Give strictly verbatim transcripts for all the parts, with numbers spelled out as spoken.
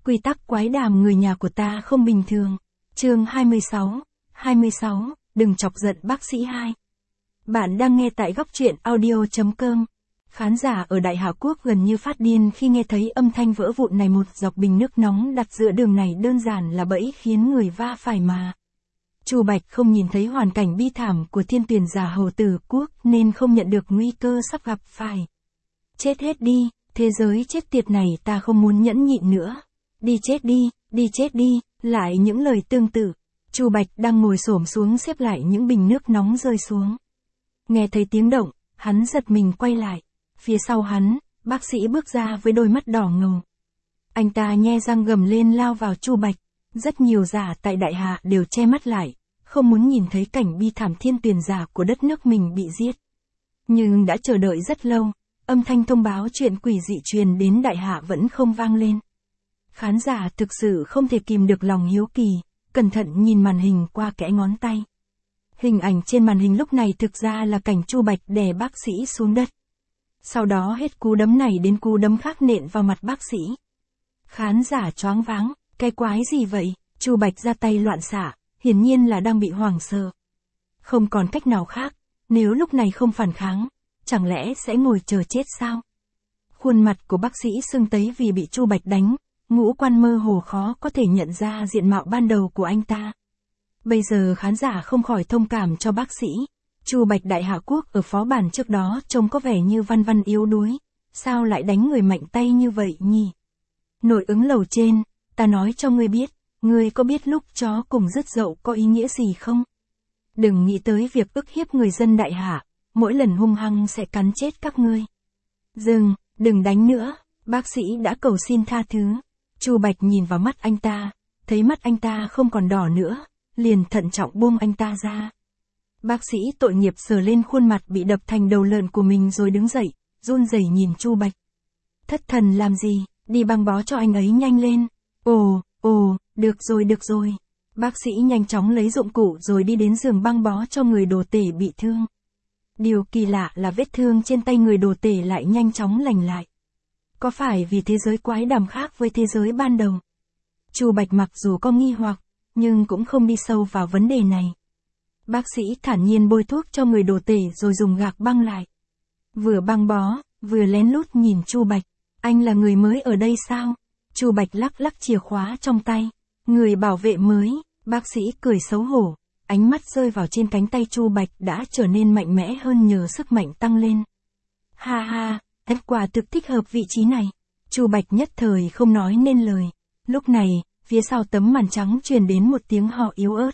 Quy tắc quái đàm người nhà của ta không bình thường. Chương hai mươi sáu, hai mươi sáu, đừng chọc giận bác sĩ hai. Bạn đang nghe tại góc truyện audio chấm com. Khán giả ở Đại Hạ Quốc gần như phát điên khi nghe thấy âm thanh vỡ vụn này. Một dọc bình nước nóng đặt giữa đường này đơn giản là bẫy khiến người va phải mà. Chu Bạch không nhìn thấy hoàn cảnh bi thảm của thiên tuyển giả hầu tử quốc nên không nhận được nguy cơ sắp gặp phải. Chết hết đi, thế giới chết tiệt này ta không muốn nhẫn nhịn nữa. Đi chết đi, đi chết đi, lại những lời tương tự. Chu Bạch đang ngồi xổm xuống xếp lại những bình nước nóng rơi xuống. Nghe thấy tiếng động, hắn giật mình quay lại. Phía sau hắn, bác sĩ bước ra với đôi mắt đỏ ngầu. Anh ta nhe răng gầm lên lao vào Chu Bạch. Rất nhiều giả tại Đại Hạ đều che mắt lại, không muốn nhìn thấy cảnh bi thảm thiên tuyển giả của đất nước mình bị giết. Nhưng đã chờ đợi rất lâu, âm thanh thông báo chuyện quỷ dị truyền đến Đại Hạ vẫn không vang lên. Khán giả thực sự không thể kìm được lòng hiếu kỳ, cẩn thận nhìn màn hình qua kẽ ngón tay. Hình ảnh trên màn hình lúc này thực ra là cảnh Chu Bạch đè bác sĩ xuống đất. Sau đó hết cú đấm này đến cú đấm khác nện vào mặt bác sĩ. Khán giả choáng váng, cái quái gì vậy? Chu Bạch ra tay loạn xạ, hiển nhiên là đang bị hoảng sợ. Không còn cách nào khác, nếu lúc này không phản kháng, chẳng lẽ sẽ ngồi chờ chết sao? Khuôn mặt của bác sĩ sưng tấy vì bị Chu Bạch đánh, ngũ quan mơ hồ khó có thể nhận ra diện mạo ban đầu của anh ta. Bây giờ khán giả không khỏi thông cảm cho bác sĩ. Chu Bạch Đại Hạ Quốc ở phó bản trước đó trông có vẻ như văn văn yếu đuối, sao lại đánh người mạnh tay như vậy nhỉ? Nội ứng lầu trên, ta nói cho ngươi biết, ngươi có biết lúc chó cùng rứt dậu có ý nghĩa gì không? Đừng nghĩ tới việc ức hiếp người dân Đại Hạ, mỗi lần hung hăng sẽ cắn chết các ngươi. Dừng, đừng đánh nữa, bác sĩ đã cầu xin tha thứ. Chu Bạch nhìn vào mắt anh ta, thấy mắt anh ta không còn đỏ nữa, liền thận trọng buông anh ta ra. Bác sĩ tội nghiệp sờ lên khuôn mặt bị đập thành đầu lợn của mình rồi đứng dậy, run rẩy nhìn Chu Bạch. Thất thần làm gì, đi băng bó cho anh ấy nhanh lên. Ồ, ồ, được rồi được rồi. Bác sĩ nhanh chóng lấy dụng cụ rồi đi đến giường băng bó cho người đồ tể bị thương. Điều kỳ lạ là vết thương trên tay người đồ tể lại nhanh chóng lành lại. Có phải vì thế giới quái đàm khác với thế giới ban đầu? Chu Bạch mặc dù có nghi hoặc, nhưng cũng không đi sâu vào vấn đề này. Bác sĩ thản nhiên bôi thuốc cho người đồ tể rồi dùng gạc băng lại. Vừa băng bó, vừa lén lút nhìn Chu Bạch. Anh là người mới ở đây sao? Chu Bạch lắc lắc chìa khóa trong tay. Người bảo vệ mới, bác sĩ cười xấu hổ. Ánh mắt rơi vào trên cánh tay Chu Bạch đã trở nên mạnh mẽ hơn nhờ sức mạnh tăng lên. Ha ha, em quả thực thích hợp vị trí này. Chu Bạch nhất thời không nói nên lời. Lúc này, phía sau tấm màn trắng truyền đến một tiếng ho yếu ớt.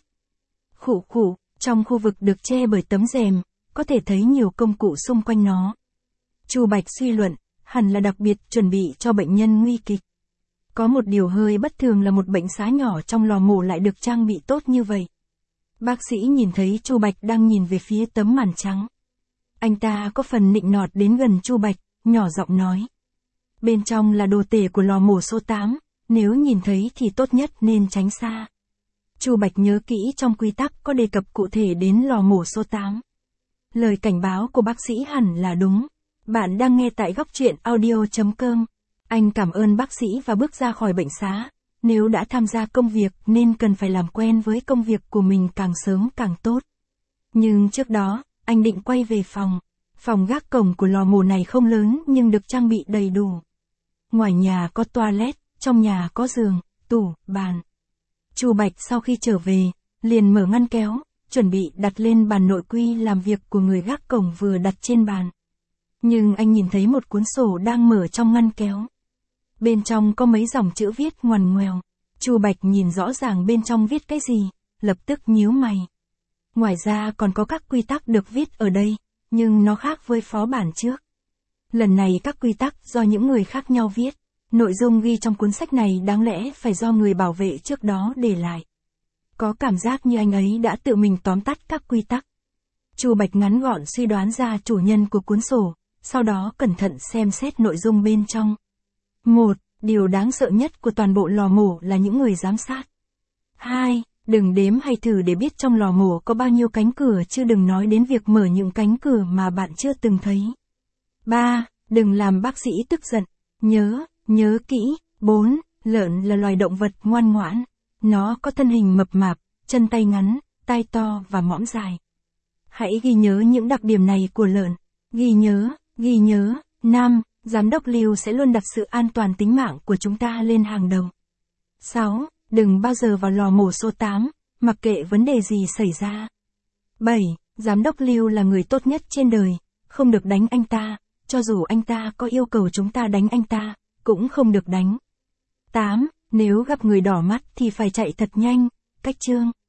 Khụ khụ, trong khu vực được che bởi tấm rèm, có thể thấy nhiều công cụ xung quanh nó. Chu Bạch suy luận, hẳn là đặc biệt chuẩn bị cho bệnh nhân nguy kịch. Có một điều hơi bất thường là một bệnh xá nhỏ trong lò mổ lại được trang bị tốt như vậy. Bác sĩ nhìn thấy Chu Bạch đang nhìn về phía tấm màn trắng. Anh ta có phần nịnh nọt đến gần Chu Bạch, nhỏ giọng nói. Bên trong là đồ tể của lò mổ số tám, nếu nhìn thấy thì tốt nhất nên tránh xa. Chu Bạch nhớ kỹ trong quy tắc có đề cập cụ thể đến lò mổ số tám. Lời cảnh báo của bác sĩ hẳn là đúng. Bạn đang nghe tại góc truyện audio chấm com. Anh cảm ơn bác sĩ và bước ra khỏi bệnh xá. Nếu đã tham gia công việc nên cần phải làm quen với công việc của mình càng sớm càng tốt. Nhưng trước đó, anh định quay về phòng. Phòng gác cổng của lò mổ này không lớn nhưng được trang bị đầy đủ. Ngoài nhà có toilet, trong nhà có giường, tủ, bàn. Chu Bạch sau khi trở về, liền mở ngăn kéo, chuẩn bị đặt lên bàn nội quy làm việc của người gác cổng vừa đặt trên bàn. Nhưng anh nhìn thấy một cuốn sổ đang mở trong ngăn kéo. Bên trong có mấy dòng chữ viết ngoằn ngoèo. Chu Bạch nhìn rõ ràng bên trong viết cái gì, lập tức nhíu mày. Ngoài ra còn có các quy tắc được viết ở đây, nhưng nó khác với phó bản trước. Lần này các quy tắc do những người khác nhau viết. Nội dung ghi trong cuốn sách này đáng lẽ phải do người bảo vệ trước đó để lại. Có cảm giác như anh ấy đã tự mình tóm tắt các quy tắc. Chu Bạch ngắn gọn suy đoán ra chủ nhân của cuốn sổ, sau đó cẩn thận xem xét nội dung bên trong. Một, điều đáng sợ nhất của toàn bộ lò mổ là những người giám sát. Hai, đừng đếm hay thử để biết trong lò mổ có bao nhiêu cánh cửa chứ đừng nói đến việc mở những cánh cửa mà bạn chưa từng thấy. Ba, đừng làm bác sĩ tức giận. Nhớ, nhớ kỹ. Bốn, Lợn là loài động vật ngoan ngoãn. Nó có thân hình mập mạp, chân tay ngắn, tai to và mõm dài. Hãy ghi nhớ những đặc điểm này của lợn. Ghi nhớ, ghi nhớ. năm. Giám đốc Lưu sẽ luôn đặt sự an toàn tính mạng của chúng ta lên hàng đầu. sáu. Đừng bao giờ vào lò mổ số tám, mặc kệ vấn đề gì xảy ra. bảy. Giám đốc Lưu là người tốt nhất trên đời, không được đánh anh ta, cho dù anh ta có yêu cầu chúng ta đánh anh ta, cũng không được đánh. tám. Nếu gặp người đỏ mắt thì phải chạy thật nhanh, cách chương.